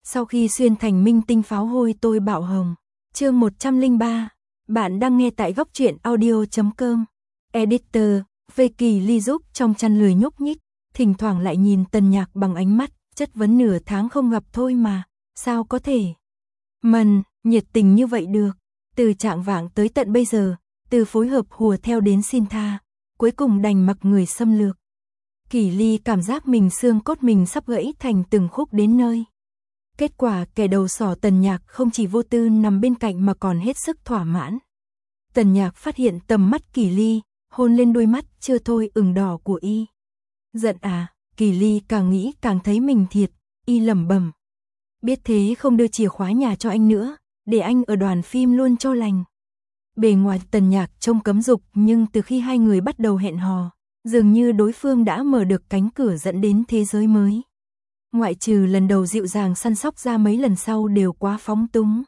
Sau khi xuyên thành minh tinh pháo hôi tôi bạo hồng. Chương 103. Bạn đang nghe tại góc truyện audio.com. Editor, về Kỳ Ly giúp trong chăn lười nhúc nhích, thỉnh thoảng lại nhìn Tần Nhạc bằng ánh mắt, chất vấn nửa tháng không gặp thôi mà, sao có thể nhiệt tình như vậy được. Từ trạng vạng tới tận bây giờ, từ phối hợp hùa theo đến xin tha, cuối cùng đành mặc người xâm lược. Kỳ Ly cảm giác mình xương cốt mình sắp gãy thành từng khúc đến nơi. Kết quả kẻ đầu sỏ Tần Nhạc không chỉ vô tư nằm bên cạnh mà còn hết sức thỏa mãn. Tần Nhạc phát hiện tầm mắt Kỳ Ly, hôn lên đôi mắt chưa thôi ửng đỏ của y. Giận à, Kỳ Ly càng nghĩ càng thấy mình thiệt, y lẩm bẩm. Biết thế không đưa chìa khóa nhà cho anh nữa, để anh ở đoàn phim luôn cho lành. Bề ngoài Tần Nhạc trông cấm dục, nhưng từ khi hai người bắt đầu hẹn hò, dường như đối phương đã mở được cánh cửa dẫn đến thế giới mới. Ngoại trừ lần đầu dịu dàng săn sóc ra, mấy lần sau đều quá phóng túng.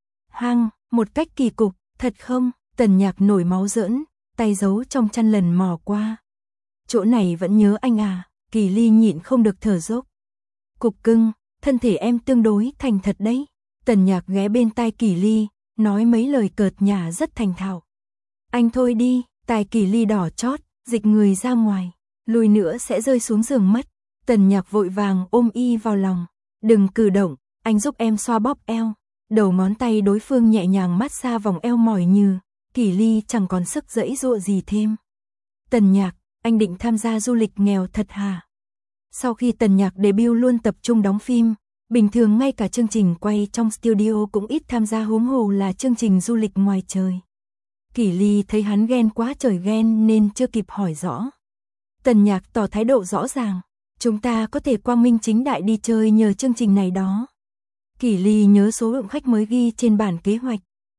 Một cách kỳ cục, thật không? Tần Nhạc nổi máu giỡn, tay giấu trong chăn lần mò qua. Chỗ này vẫn nhớ anh à? Kỳ Ly nhịn không được thở dốc. Cục cưng, thân thể em tương đối thành thật đấy. Tần Nhạc ghé bên tai Kỳ Ly, nói mấy lời cợt nhả rất thành thạo. Anh thôi đi, tai Kỳ Ly đỏ chót, dịch người ra ngoài, lùi nữa sẽ rơi xuống giường mất. Tần Nhạc vội vàng ôm y vào lòng. Đừng cử động, anh giúp em xoa bóp eo. Đầu ngón tay đối phương nhẹ nhàng massage vòng eo mỏi như. Kỳ Ly chẳng còn sức giãy giụa gì thêm. Tần Nhạc, anh định tham gia du lịch nghèo thật hả? Sau khi Tần Nhạc debut luôn tập trung đóng phim, bình thường ngay cả chương trình quay trong studio cũng ít tham gia, huống hồ là chương trình du lịch ngoài trời. Kỳ Ly thấy hắn ghen quá trời ghen nên chưa kịp hỏi rõ. Tần Nhạc tỏ thái độ rõ ràng. Chúng ta có thể quang minh chính đại đi chơi nhờ chương trình này đó. Kỳ Ly nhớ số lượng khách mới ghi trên bản kế hoạch.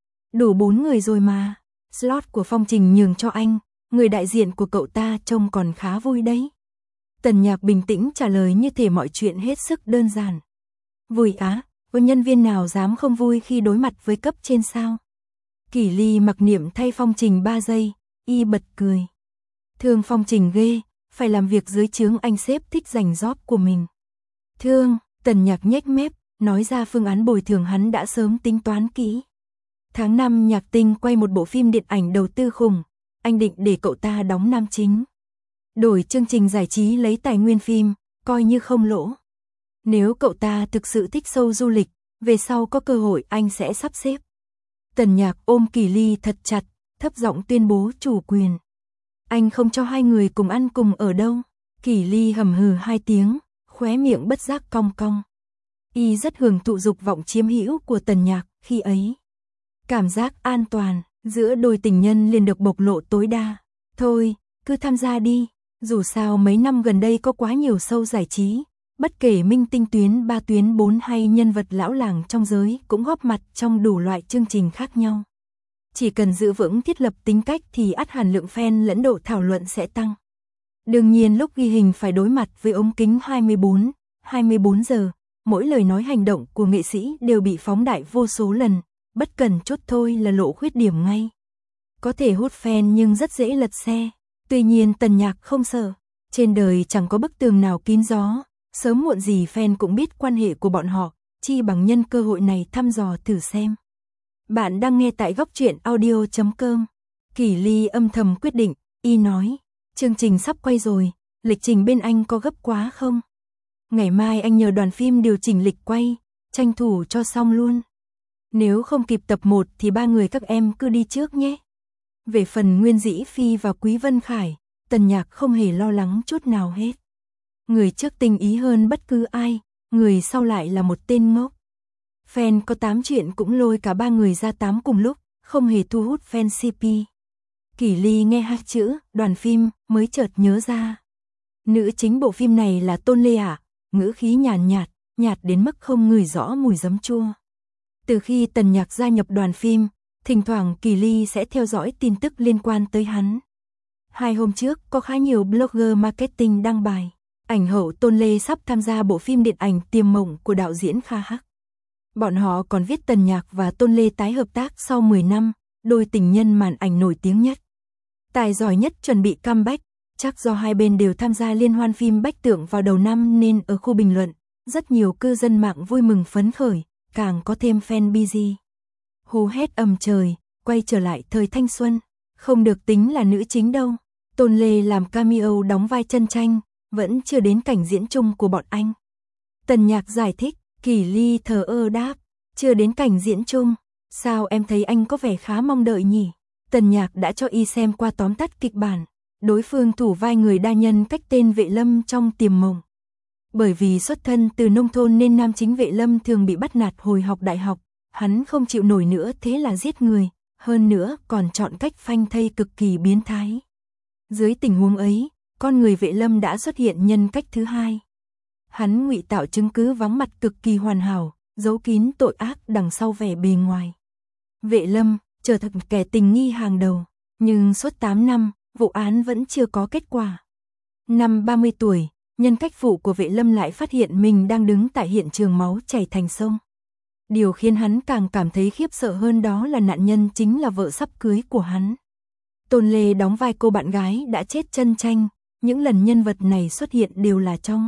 Đủ 4 người rồi mà. Slot của Phong Trình nhường cho anh, người đại diện của cậu ta trông còn khá vui đấy. Tần Nhạc bình tĩnh trả lời như thể mọi chuyện hết sức đơn giản. Vui á, có nhân viên nào dám không vui khi đối mặt với cấp trên sao? Kỳ Ly mặc niệm thay Phong Trình 3 giây, y bật cười. Thương Phong Trình ghê, phải làm việc dưới trướng anh sếp thích giành job của mình. Thương, Tần Nhạc nhếch mép, nói ra phương án bồi thường hắn đã sớm tính toán kỹ. Tháng 5 Nhạc Tinh quay một bộ phim điện ảnh đầu tư khủng, anh định để cậu ta đóng nam chính. Đổi chương trình giải trí lấy tài nguyên phim, coi như không lỗ. Nếu cậu ta thực sự thích show du lịch, về sau có cơ hội anh sẽ sắp xếp. Tần Nhạc ôm Kỳ Ly thật chặt, thấp giọng tuyên bố chủ quyền. Anh không cho hai người cùng ăn cùng ở đâu. Kỳ Ly hầm hừ 2 tiếng, khóe miệng bất giác cong cong. Y rất hưởng thụ dục vọng chiếm hữu của Tần Nhạc khi ấy. Cảm giác an toàn giữa đôi tình nhân liền được bộc lộ tối đa. Thôi, cứ tham gia đi. Dù sao mấy năm gần đây có quá nhiều show giải trí. Bất kể minh tinh tuyến 3 tuyến 4 hay nhân vật lão làng trong giới cũng góp mặt trong đủ loại chương trình khác nhau. Chỉ cần giữ vững thiết lập tính cách thì ắt hẳn lượng fan lẫn độ thảo luận sẽ tăng. Đương nhiên lúc ghi hình phải đối mặt với ống kính 24 giờ, mỗi lời nói hành động của nghệ sĩ đều bị phóng đại vô số lần, bất cần chút thôi là lộ khuyết điểm ngay. Có thể hút fan nhưng rất dễ lật xe. Tuy nhiên Tần Nhạc không sợ, trên đời chẳng có bức tường nào kín gió, sớm muộn gì fan cũng biết quan hệ của bọn họ, chi bằng nhân cơ hội này thăm dò thử xem. Bạn đang nghe tại góc truyện audio.com. Kỳ Ly âm thầm quyết định, y nói, chương trình sắp quay rồi, lịch trình bên anh có gấp quá không? Ngày mai anh nhờ đoàn phim điều chỉnh lịch quay, tranh thủ cho xong luôn. Nếu không kịp tập 1 thì 3 người các em cứ đi trước nhé. Về phần Nguyên Dĩ Phi và Quý Vân Khải, Tần Nhạc không hề lo lắng chút nào hết. Người trước tình ý hơn bất cứ ai, người sau lại là một tên ngốc. Fan có 8 chuyện cũng lôi cả 3 người ra 8 cùng lúc, không hề thu hút fan CP. Kỳ Ly nghe 2 chữ, đoàn phim, mới chợt nhớ ra. Nữ chính bộ phim này là Tôn Lê à, ngữ khí nhạt đến mức không ngửi rõ mùi giấm chua. Từ khi Tần Nhạc gia nhập đoàn phim, thỉnh thoảng Kỳ Ly sẽ theo dõi tin tức liên quan tới hắn. 2 hôm trước có khá nhiều blogger marketing đăng bài. Ảnh hậu Tôn Lê sắp tham gia bộ phim điện ảnh Tiềm Mộng của đạo diễn Kha Hắc. Bọn họ còn viết Tần Nhạc và Tôn Lê tái hợp tác sau 10 năm, đôi tình nhân màn ảnh nổi tiếng nhất. Tài giỏi nhất chuẩn bị comeback, chắc do hai bên đều tham gia liên hoan phim Bách Tượng vào đầu năm nên ở khu bình luận, rất nhiều cư dân mạng vui mừng phấn khởi, càng có thêm fan busy. Hú hét ầm trời, quay trở lại thời thanh xuân, không được tính là nữ chính đâu. Tôn Lê làm cameo đóng vai Chân Tranh, vẫn chưa đến cảnh diễn chung của bọn anh. Tần Nhạc giải thích, Kỷ Ly thờ ơ đáp, chưa đến cảnh diễn chung, sao em thấy anh có vẻ khá mong đợi nhỉ? Tần Nhạc đã cho y xem qua tóm tắt kịch bản, đối phương thủ vai người đa nhân cách tên Vệ Lâm trong Tiềm Mộng. Bởi vì xuất thân từ nông thôn nên nam chính Vệ Lâm thường bị bắt nạt hồi học đại học, hắn không chịu nổi nữa thế là giết người, hơn nữa còn chọn cách phanh thây cực kỳ biến thái. Dưới tình huống ấy, con người Vệ Lâm đã xuất hiện nhân cách thứ hai. Hắn ngụy tạo chứng cứ vắng mặt cực kỳ hoàn hảo, giấu kín tội ác đằng sau vẻ bề ngoài. Vệ Lâm trở thành kẻ tình nghi hàng đầu, nhưng suốt 8 năm, vụ án vẫn chưa có kết quả. Năm 30 tuổi, nhân cách phụ của Vệ Lâm lại phát hiện mình đang đứng tại hiện trường máu chảy thành sông. Điều khiến hắn càng cảm thấy khiếp sợ hơn đó là nạn nhân chính là vợ sắp cưới của hắn. Tôn Lê đóng vai cô bạn gái đã chết Chân Tranh, những lần nhân vật này xuất hiện đều là trong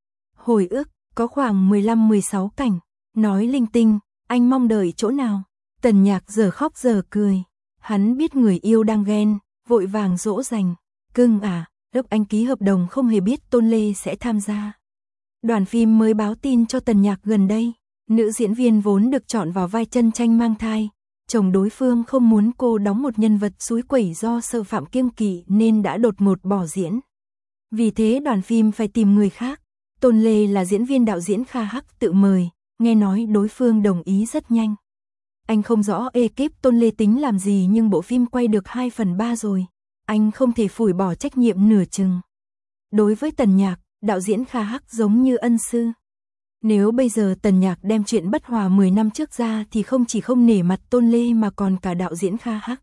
hồi ức, có khoảng 15-16 cảnh, nói linh tinh, anh mong đợi chỗ nào? Tần Nhạc giờ khóc giờ cười, hắn biết người yêu đang ghen, vội vàng dỗ dành, cưng à, lúc anh ký hợp đồng không hề biết Tôn Lê sẽ tham gia. Đoàn phim mới báo tin cho Tần Nhạc gần đây, nữ diễn viên vốn được chọn vào vai Chân Tranh mang thai, chồng đối phương không muốn cô đóng một nhân vật xúi quẩy do sợ phạm kiêng kỵ nên đã đột ngột bỏ diễn. Vì thế đoàn phim phải tìm người khác. Tôn Lê là diễn viên đạo diễn Kha Hắc tự mời, nghe nói đối phương đồng ý rất nhanh. Anh không rõ ekip Tôn Lê tính làm gì nhưng bộ phim quay được 2/3 rồi, anh không thể phủi bỏ trách nhiệm nửa chừng. Đối với Tần Nhạc, đạo diễn Kha Hắc giống như ân sư. Nếu bây giờ Tần Nhạc đem chuyện bất hòa 10 năm trước ra thì không chỉ không nể mặt Tôn Lê mà còn cả đạo diễn Kha Hắc.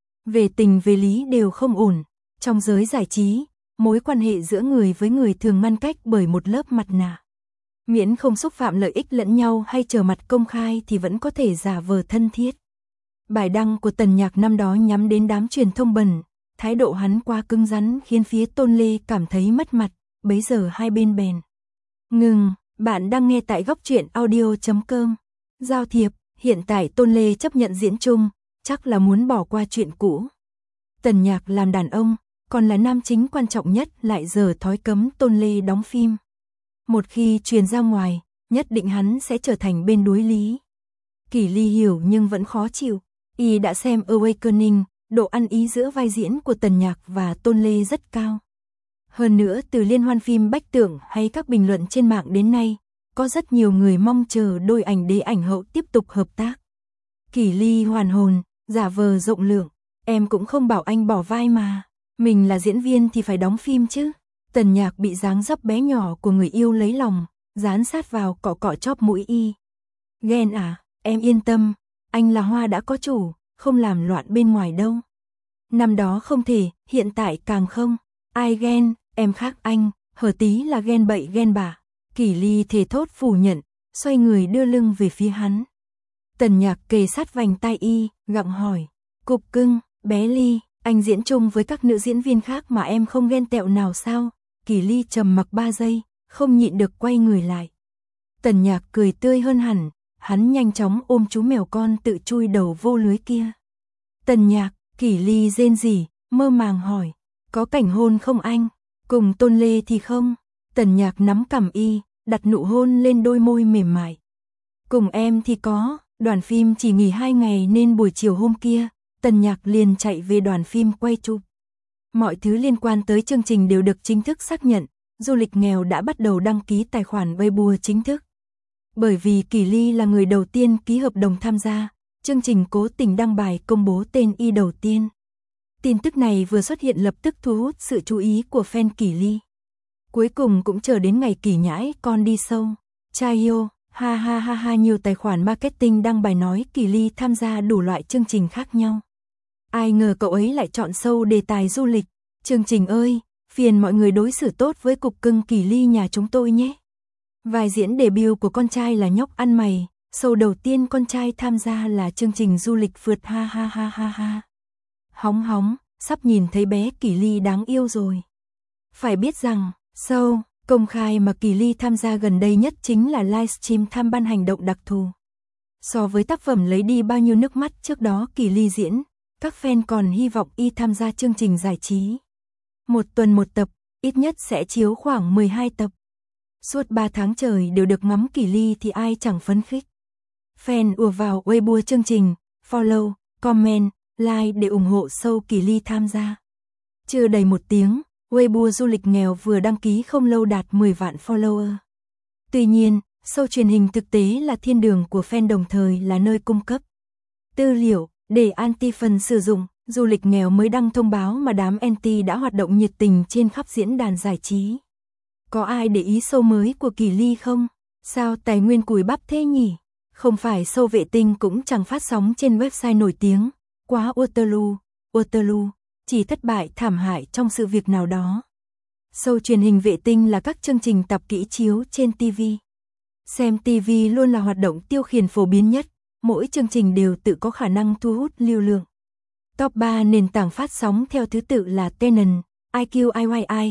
Về tình về lý đều không ổn, trong giới giải trí, mối quan hệ giữa người với người thường ngăn cách bởi một lớp mặt nạ. Miễn không xúc phạm lợi ích lẫn nhau hay trở mặt công khai thì vẫn có thể giả vờ thân thiết. Bài đăng của Tần Nhạc năm đó nhắm đến đám truyền thông bẩn, thái độ hắn quá cứng rắn khiến phía Tôn Lê cảm thấy mất mặt, bấy giờ hai bên bèn ngừng. Bạn đang nghe tại góc truyện audio.com. Giao thiệp, hiện tại Tôn Lê chấp nhận diễn chung, chắc là muốn bỏ qua chuyện cũ. Tần Nhạc làm đàn ông, còn là nam chính quan trọng nhất lại giờ thói cấm Tôn Lê đóng phim. Một khi truyền ra ngoài, nhất định hắn sẽ trở thành bên đối lý. Kỷ Ly hiểu nhưng vẫn khó chịu, y đã xem Awakening, độ ăn ý giữa vai diễn của Tần Nhạc và Tôn Lê rất cao. Hơn nữa từ liên hoan phim Bách Tưởng hay các bình luận trên mạng đến nay, có rất nhiều người mong chờ đôi ảnh đế ảnh hậu tiếp tục hợp tác. Kỷ Ly hoàn hồn, giả vờ rộng lượng, em cũng không bảo anh bỏ vai mà, mình là diễn viên thì phải đóng phim chứ. Tần Nhạc bị dáng dấp bé nhỏ của người yêu lấy lòng, dán sát vào cọ cọ chóp mũi y. Ghen à, em yên tâm, anh là hoa đã có chủ, không làm loạn bên ngoài đâu. Năm đó không thể, hiện tại càng không. Ai ghen, em khác anh, hở tí là ghen bậy ghen bạ. Kỷ Ly thề thốt phủ nhận, xoay người đưa lưng về phía hắn. Tần Nhạc kề sát vành tai y, gặng hỏi, cục cưng, bé Ly, anh diễn chung với các nữ diễn viên khác mà em không ghen tẹo nào sao? Kỷ Ly trầm mặc 3 giây, không nhịn được quay người lại. Tần Nhạc cười tươi hơn hẳn, hắn nhanh chóng ôm chú mèo con tự chui đầu vô lưới kia. Tần Nhạc, Kỷ Ly rên rỉ, mơ màng hỏi, có cảnh hôn không anh? Cùng Tôn Lê thì không. Tần Nhạc nắm cằm y, đặt nụ hôn lên đôi môi mềm mại. Cùng em thì có, đoàn phim chỉ nghỉ 2 ngày nên buổi chiều hôm kia, Tần Nhạc liền chạy về đoàn phim quay chụp. Mọi thứ liên quan tới chương trình đều được chính thức xác nhận, du lịch nghèo đã bắt đầu đăng ký tài khoản Weibo chính thức. Bởi vì Kỷ Ly là người đầu tiên ký hợp đồng tham gia, chương trình cố tình đăng bài công bố tên y đầu tiên. Tin tức này vừa xuất hiện lập tức thu hút sự chú ý của fan Kỷ Ly. Cuối cùng cũng chờ đến ngày Kỷ Nhãi con đi sâu. Chayo, ha ha ha ha, nhiều tài khoản marketing đăng bài nói Kỷ Ly tham gia đủ loại chương trình khác nhau. Ai ngờ cậu ấy lại chọn show đề tài du lịch. Chương trình ơi, phiền mọi người đối xử tốt với cục cưng Kỷ Ly nhà chúng tôi nhé. Vai diễn debut của con trai là nhóc ăn mày, show đầu tiên con trai tham gia là chương trình du lịch phượt ha ha ha ha ha. Hóng hóng, sắp nhìn thấy bé Kỷ Ly đáng yêu rồi. Phải biết rằng, show Công khai mà Kỳ Ly tham gia gần đây nhất chính là livestream tham ban hành động đặc thù. So với tác phẩm lấy đi bao nhiêu nước mắt trước đó Kỳ Ly diễn, các fan còn hy vọng y tham gia chương trình giải trí. Một tuần một tập, ít nhất sẽ chiếu khoảng 12 tập. Suốt 3 tháng trời đều được ngắm Kỳ Ly thì ai chẳng phấn khích. Fan ùa vào Weibo chương trình, follow, comment, like để ủng hộ show Kỳ Ly tham gia. Chưa đầy một tiếng, Weibo du lịch nghèo vừa đăng ký không lâu đạt 10 vạn follower. Tuy nhiên, show truyền hình thực tế là thiên đường của fan đồng thời là nơi cung cấp tư liệu để anti phần sử dụng. Du lịch nghèo mới đăng thông báo mà đám anti đã hoạt động nhiệt tình trên khắp diễn đàn giải trí. Có ai để ý show mới của Kỳ Ly không? Sao tài nguyên cùi bắp thế nhỉ? Không phải show vệ tinh cũng chẳng phát sóng trên website nổi tiếng. Quá Waterloo, chỉ thất bại thảm hại trong sự việc nào đó. Show truyền hình vệ tinh là các chương trình tập kỹ chiếu trên TV. Xem TV luôn là hoạt động tiêu khiển phổ biến nhất, mỗi chương trình đều tự có khả năng thu hút lưu lượng. Top 3 nền tảng phát sóng theo thứ tự là Tenon, IQIYI,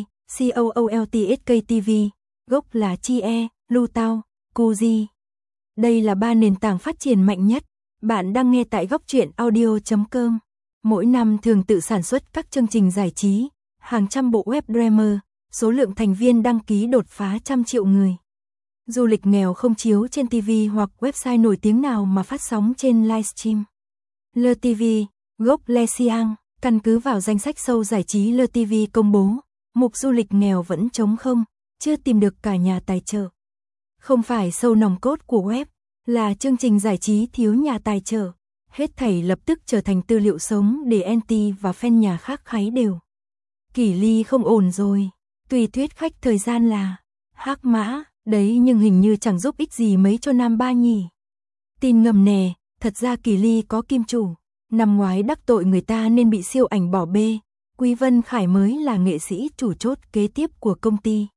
COOLTSK TV, gốc là Chie, Lutao, Kuji. Đây là 3 nền tảng phát triển mạnh nhất. Bạn đang nghe tại góc truyện audio.com. Mỗi năm thường tự sản xuất các chương trình giải trí, hàng trăm bộ web drama, số lượng thành viên đăng ký đột phá 100 triệu người. Du lịch nghèo không chiếu trên TV hoặc website nổi tiếng nào mà phát sóng trên livestream. Le TV, gốc Le Siang, căn cứ vào danh sách show giải trí Le TV công bố, mục du lịch nghèo vẫn trống không, chưa tìm được cả nhà tài trợ. Không phải show nòng cốt của web, là chương trình giải trí thiếu nhà tài trợ. Hết thảy lập tức trở thành tư liệu sống để anti và fan nhà khác kháy đều. Kỳ Ly không ổn rồi, tùy thuyết khách thời gian là hắc mã, đấy nhưng hình như chẳng giúp ích gì mấy cho nam ba nhỉ. Tin ngầm nè, thật ra Kỳ Ly có kim chủ, năm ngoái đắc tội người ta nên bị siêu ảnh bỏ bê. Quý Vân Khải mới là nghệ sĩ chủ chốt kế tiếp của công ty.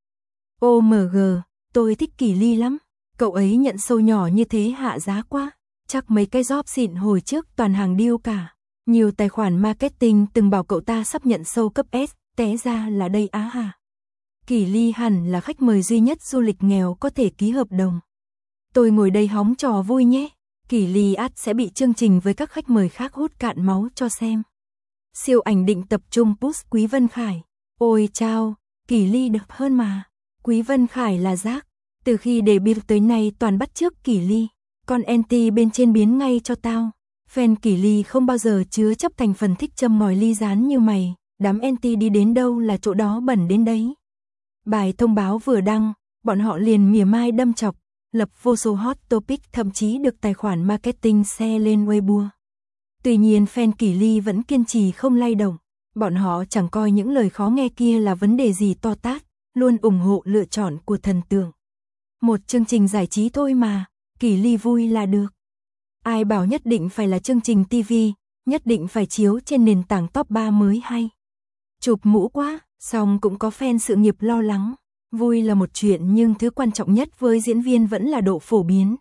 OMG, tôi thích Kỳ Ly lắm, cậu ấy nhận show nhỏ như thế hạ giá quá. Chắc mấy cái job xịn hồi trước toàn hàng deal cả. Nhiều tài khoản marketing từng bảo cậu ta sắp nhận show cấp S, té ra là đây á hả? Kỳ Ly hẳn là khách mời duy nhất du lịch nghèo có thể ký hợp đồng. Tôi ngồi đây hóng trò vui nhé. Kỳ Ly ắt sẽ bị chương trình với các khách mời khác hút cạn máu cho xem. Siêu ảnh định tập trung push Quý Vân Khải. Ôi chao, Kỳ Ly được hơn mà. Quý Vân Khải là rác. Từ khi debut tới nay toàn bắt chước Kỳ Ly. Con anti bên trên biến ngay cho tao. Fan Kỳ Ly không bao giờ chứa chấp thành phần thích châm ngòi ly gián như mày. Đám anti đi đến đâu là chỗ đó bẩn đến đấy. Bài thông báo vừa đăng, bọn họ liền mỉa mai đâm chọc, lập vô số hot topic thậm chí được tài khoản marketing share lên Weibo. Tuy nhiên fan Kỳ Ly vẫn kiên trì không lay động. Bọn họ chẳng coi những lời khó nghe kia là vấn đề gì to tát, luôn ủng hộ lựa chọn của thần tượng. Một chương trình giải trí thôi mà. Kỳ Ly vui là được. Ai bảo nhất định phải là chương trình TV, nhất định phải chiếu trên nền tảng top 3 mới hay. Chụp mũ quá, song cũng có fan sự nghiệp lo lắng. Vui là một chuyện nhưng thứ quan trọng nhất với diễn viên vẫn là độ phổ biến.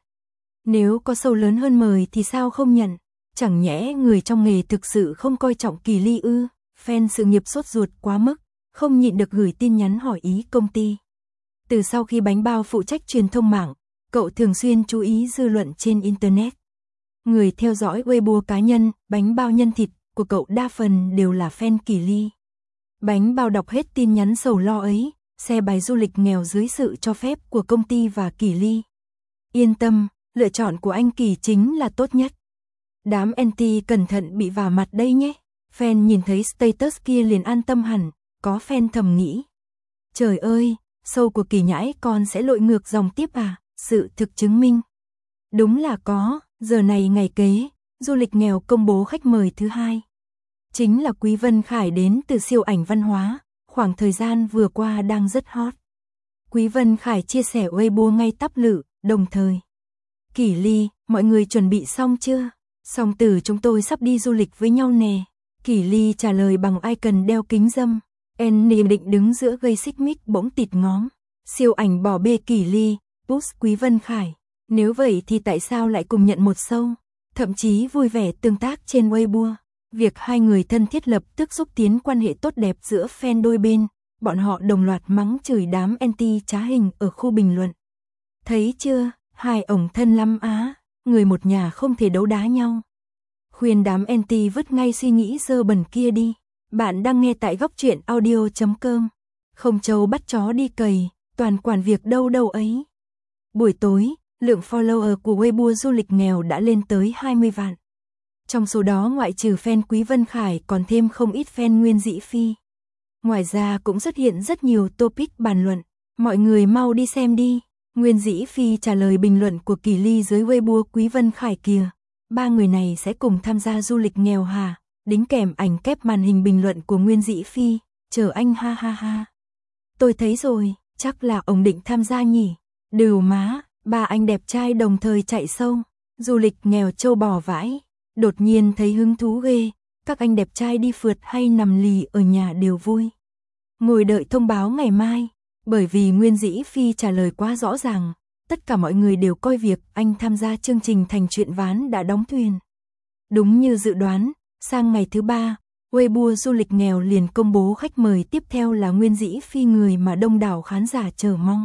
Nếu có show lớn hơn mời thì sao không nhận? Chẳng nhẽ người trong nghề thực sự không coi trọng Kỳ Ly ư? Fan sự nghiệp sốt ruột quá mức, không nhịn được gửi tin nhắn hỏi ý công ty. Từ sau khi Bánh Bao phụ trách truyền thông mạng, cậu thường xuyên chú ý dư luận trên Internet. Người theo dõi Weibo cá nhân, Bánh Bao nhân thịt của cậu đa phần đều là fan Kỳ Ly. Bánh Bao đọc hết tin nhắn sầu lo ấy, share bài du lịch nghèo dưới sự cho phép của công ty và Kỳ Ly. Yên tâm, lựa chọn của anh Kỳ chính là tốt nhất. Đám anti cẩn thận bị vả mặt đây nhé. Fan nhìn thấy status kia liền an tâm hẳn, có fan thầm nghĩ. Trời ơi, show của Kỳ nhãi con sẽ lội ngược dòng tiếp à? Sự thực chứng minh. Đúng là có, giờ này ngày kế, du lịch nghèo công bố khách mời thứ 2. Chính là Quý Vân Khải đến từ siêu ảnh văn hóa, khoảng thời gian vừa qua đang rất hot. Quý Vân Khải chia sẻ Weibo ngay tắp lự, đồng thời. Kỳ Ly, mọi người chuẩn bị xong chưa? Song tử chúng tôi sắp đi du lịch với nhau nè. Kỳ Ly trả lời bằng icon đeo kính râm. Annie định đứng giữa gây xích mích bỗng tịt ngóm. Siêu ảnh bỏ bê Kỳ Ly, push Quý Vân Khải. Nếu vậy thì tại sao lại cùng nhận một show? Thậm chí vui vẻ tương tác trên Weibo. Việc hai người thân thiết lập tức xúc tiến quan hệ tốt đẹp giữa fan đôi bên. bọn họ đồng loạt mắng chửi đám anti trá hình ở khu bình luận. Thấy chưa, hai ổng thân lắm á, người một nhà không thể đấu đá nhau. Khuyên đám anti vứt ngay suy nghĩ dơ bẩn kia đi. Bạn đang nghe tại góc truyện audio.com. Không trâu bắt chó đi cày, toàn quản việc đâu đâu ấy. Buổi tối, lượng follower của Weibo du lịch nghèo đã lên tới 20 vạn. Trong số đó ngoại trừ fan Quý Vân Khải còn thêm không ít fan Nguyên Dĩ Phi. Ngoài ra cũng xuất hiện rất nhiều topic bàn luận. Mọi người mau đi xem đi. Nguyên Dĩ Phi trả lời bình luận của Kỳ Ly dưới Weibo Quý Vân Khải kìa. Ba người này sẽ cùng tham gia du lịch nghèo hả? Đính kèm ảnh kép màn hình bình luận của Nguyên Dĩ Phi. Chờ anh ha ha ha. Tôi thấy rồi, chắc là ông định tham gia nhỉ. Đừu má, ba anh đẹp trai đồng thời chạy sâu. Du lịch nghèo trâu bò vãi. Đột nhiên thấy hứng thú ghê. Các anh đẹp trai đi phượt hay nằm lì ở nhà đều vui. Ngồi đợi thông báo ngày mai. Bởi vì Nguyên Dĩ Phi trả lời quá rõ ràng. Tất cả mọi người đều coi việc anh tham gia chương trình thành chuyện ván đã đóng thuyền. Đúng như dự đoán, sang ngày thứ 3, Weibo du lịch nghèo liền công bố khách mời tiếp theo là Nguyên Dĩ Phi, người mà đông đảo khán giả chờ mong.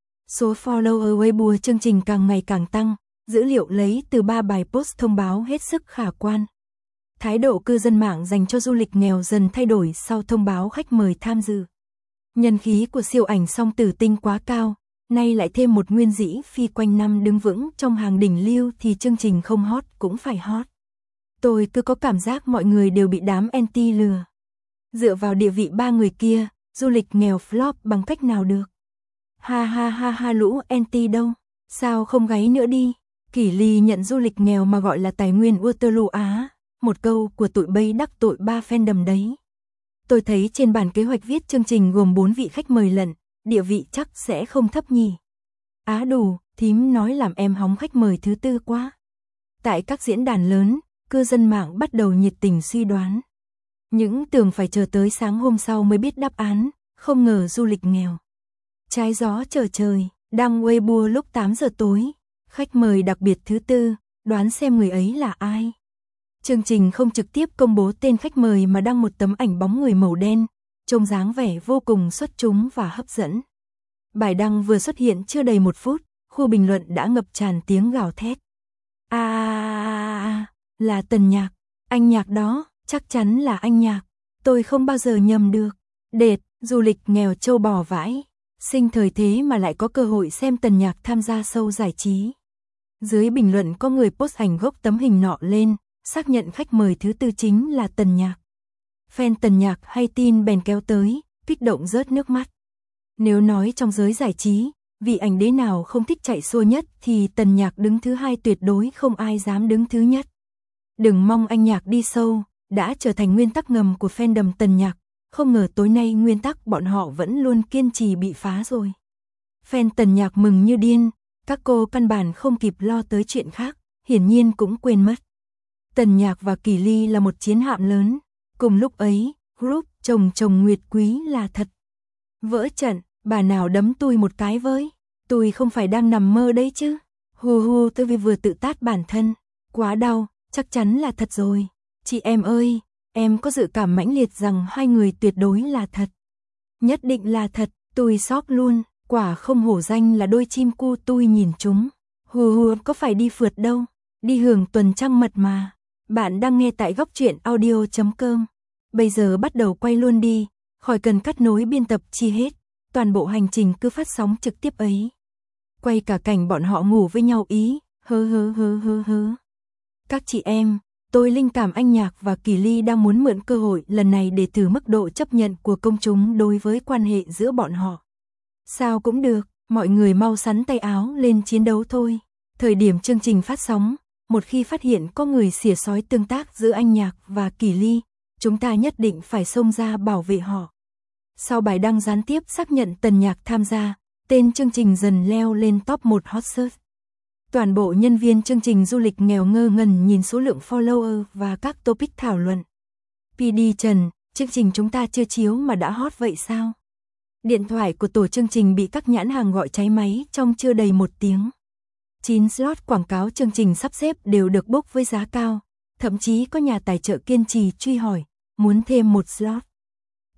Số follower Weibo chương trình càng ngày càng tăng, dữ liệu lấy từ 3 bài post thông báo hết sức khả quan. Thái độ cư dân mạng dành cho du lịch nghèo dần thay đổi sau thông báo khách mời tham dự. Nhân khí của siêu ảnh song tử tinh quá cao, nay lại thêm một Nguyên Dĩ Phi quanh năm đứng vững trong hàng đỉnh lưu thì chương trình không hot cũng phải hot. Tôi cứ có cảm giác mọi người đều bị đám anti lừa. Dựa vào địa vị ba người kia, du lịch nghèo flop bằng cách nào được? Ha ha ha ha, lũ anti đâu? Sao không gáy nữa đi? Kỷ Ly nhận du lịch nghèo mà gọi là tài nguyên Waterloo Á. Một câu của tụi bay đắc tội ba fandom đấy. Tôi thấy trên bản kế hoạch viết chương trình gồm 4 vị khách mời lận, địa vị chắc sẽ không thấp nhỉ. Á đủ, thím nói làm em hóng khách mời thứ tư quá. Tại các diễn đàn lớn, cư dân mạng bắt đầu nhiệt tình suy đoán. Những tưởng phải chờ tới sáng hôm sau mới biết đáp án, không ngờ du lịch nghèo. Trái gió trở trời, đăng Weibo lúc 8 giờ tối. Khách mời đặc biệt thứ tư, đoán xem người ấy là ai. Chương trình không trực tiếp công bố tên khách mời mà đăng một tấm ảnh bóng người màu đen, trông dáng vẻ vô cùng xuất chúng và hấp dẫn. Bài đăng vừa xuất hiện chưa đầy 1 phút, khu bình luận đã ngập tràn tiếng gào thét. Là Tần Nhạc, anh Nhạc đó, chắc chắn là anh Nhạc, tôi không bao giờ nhầm được. Đệt, du lịch nghèo trâu bò vãi, sinh thời thế mà lại có cơ hội xem Tần Nhạc tham gia show giải trí. Dưới bình luận có người post ảnh gốc tấm hình nọ lên, xác nhận khách mời thứ tư chính là Tần Nhạc. Fan Tần Nhạc hay tin bèn kéo tới, kích động rớt nước mắt. Nếu nói trong giới giải trí, vị ảnh đế nào không thích chạy xua nhất thì Tần Nhạc đứng thứ hai, tuyệt đối không ai dám đứng thứ nhất. Đừng mong anh Nhạc đi sâu, đã trở thành nguyên tắc ngầm của fandom Tần Nhạc, không ngờ tối nay nguyên tắc bọn họ vẫn luôn kiên trì bị phá rồi. Fan Tần Nhạc mừng như điên, các cô căn bản không kịp lo tới chuyện khác, hiển nhiên cũng quên mất. Tần Nhạc và Kỳ Ly là một chiến hạm lớn, cùng lúc ấy, group chồng chồng Nguyệt Quý là thật. Vỡ trận, bà nào đấm tôi một cái với, tôi không phải đang nằm mơ đấy chứ. Hù hù, tôi vừa tự tát bản thân, quá đau, chắc chắn là thật rồi. Chị em ơi, em có dự cảm mãnh liệt rằng hai người tuyệt đối là thật. Nhất định là thật, tôi sốc luôn, quả không hổ danh là đôi chim cu tôi nhìn chúng. Hù hù, có phải đi phượt đâu, đi hưởng tuần trăng mật mà. Bạn đang nghe tại góc truyện audio.com. Bây giờ bắt đầu quay luôn đi, khỏi cần cắt nối biên tập chi hết. Toàn bộ hành trình cứ phát sóng trực tiếp ấy. Quay cả cảnh bọn họ ngủ với nhau ý, hơ. Các chị em, tôi linh cảm anh Nhạc và Kỳ Ly đang muốn mượn cơ hội lần này để thử mức độ chấp nhận của công chúng đối với quan hệ giữa bọn họ. Sao cũng được, mọi người mau sắn tay áo lên chiến đấu thôi. Thời điểm chương trình phát sóng, một khi phát hiện có người xỉa xói tương tác giữa anh Nhạc và Kỳ Ly, chúng ta nhất định phải xông ra bảo vệ họ. Sau bài đăng gián tiếp xác nhận Tần Nhạc tham gia, tên chương trình dần leo lên top 1 hot search. Toàn bộ nhân viên chương trình du lịch nghèo ngơ ngẩn nhìn số lượng follower và các topic thảo luận. PD Trần, chương trình chúng ta chưa chiếu mà đã hot vậy sao? Điện thoại của tổ chương trình bị các nhãn hàng gọi cháy máy trong chưa đầy 1 tiếng. 9 slot quảng cáo chương trình sắp xếp đều được book với giá cao, thậm chí có nhà tài trợ kiên trì truy hỏi, muốn thêm 1 slot.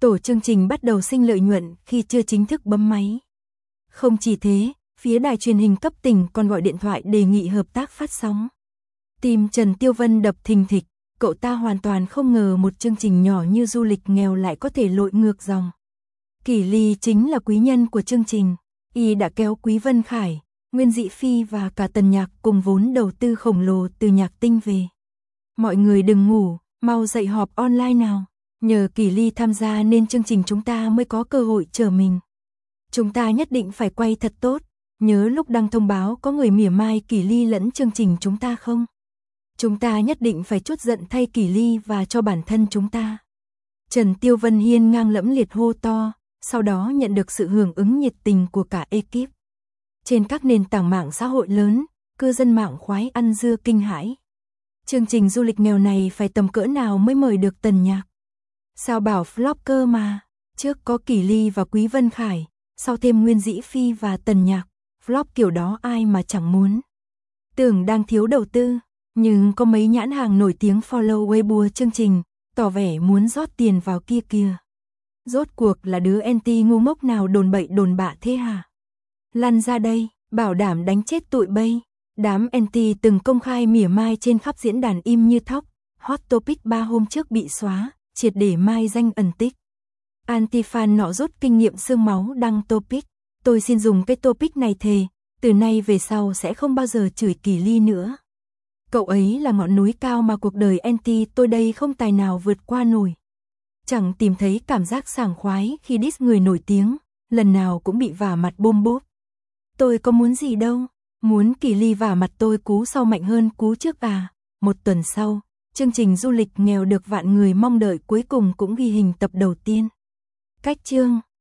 Tổ chương trình bắt đầu sinh lợi nhuận khi chưa chính thức bấm máy. Không chỉ thế, phía đài truyền hình cấp tỉnh còn gọi điện thoại đề nghị hợp tác phát sóng. Tim Trần Tiêu Vân đập thình thịch, cậu ta hoàn toàn không ngờ một chương trình nhỏ như du lịch nghèo lại có thể lội ngược dòng. Kỷ Ly chính là quý nhân của chương trình, y đã kéo Quý Vân Khải, Nguyên Dị Phi và cả Tần Nhạc cùng vốn đầu tư khổng lồ từ Nhạc Tinh về. Mọi người đừng ngủ, mau dậy họp online nào. Nhờ Kỷ Ly tham gia nên chương trình chúng ta mới có cơ hội trở mình. Chúng ta nhất định phải quay thật tốt, nhớ lúc đăng thông báo có người mỉa mai Kỷ Ly lẫn chương trình chúng ta không? Chúng ta nhất định phải trút giận thay Kỷ Ly và cho bản thân chúng ta. Trần Tiêu Vân hiên ngang lẫm liệt hô to, sau đó nhận được sự hưởng ứng nhiệt tình của cả ekip. Trên các nền tảng mạng xã hội lớn, cư dân mạng khoái ăn dưa kinh hãi. Chương trình du lịch nghèo này phải tầm cỡ nào mới mời được Tần Nhạc? Sao bảo flop cơ mà, trước có Kỷ Ly và Quý Vân Khải, sau thêm Nguyên Dĩ Phi và Tần Nhạc, flop kiểu đó ai mà chẳng muốn. Tưởng đang thiếu đầu tư, nhưng có mấy nhãn hàng nổi tiếng follow Weibo chương trình, tỏ vẻ muốn rót tiền vào kia kìa. Rốt cuộc là đứa anti ngu ngốc nào đồn bậy đồn bạ thế hả? Lăn ra đây, bảo đảm đánh chết tụi bay. Đám anti từng công khai mỉa mai trên khắp diễn đàn im như thóc, hot topic 3 hôm trước bị xóa, triệt để mai danh ẩn tích. Anti-fan nọ rút kinh nghiệm xương máu đăng topic. Tôi xin dùng cái topic này thề, từ nay về sau sẽ không bao giờ chửi Kỷ Ly nữa. Cậu ấy là ngọn núi cao mà cuộc đời anti tôi đây không tài nào vượt qua nổi. Chẳng tìm thấy cảm giác sảng khoái khi diss người nổi tiếng, lần nào cũng bị vả mặt bôm bốp. Tôi có muốn gì đâu, muốn Kỷ Ly vả mặt tôi cú sau mạnh hơn cú trước à. Một tuần sau, chương trình du lịch nghèo được vạn người mong đợi cuối cùng cũng ghi hình tập đầu tiên. Cách chương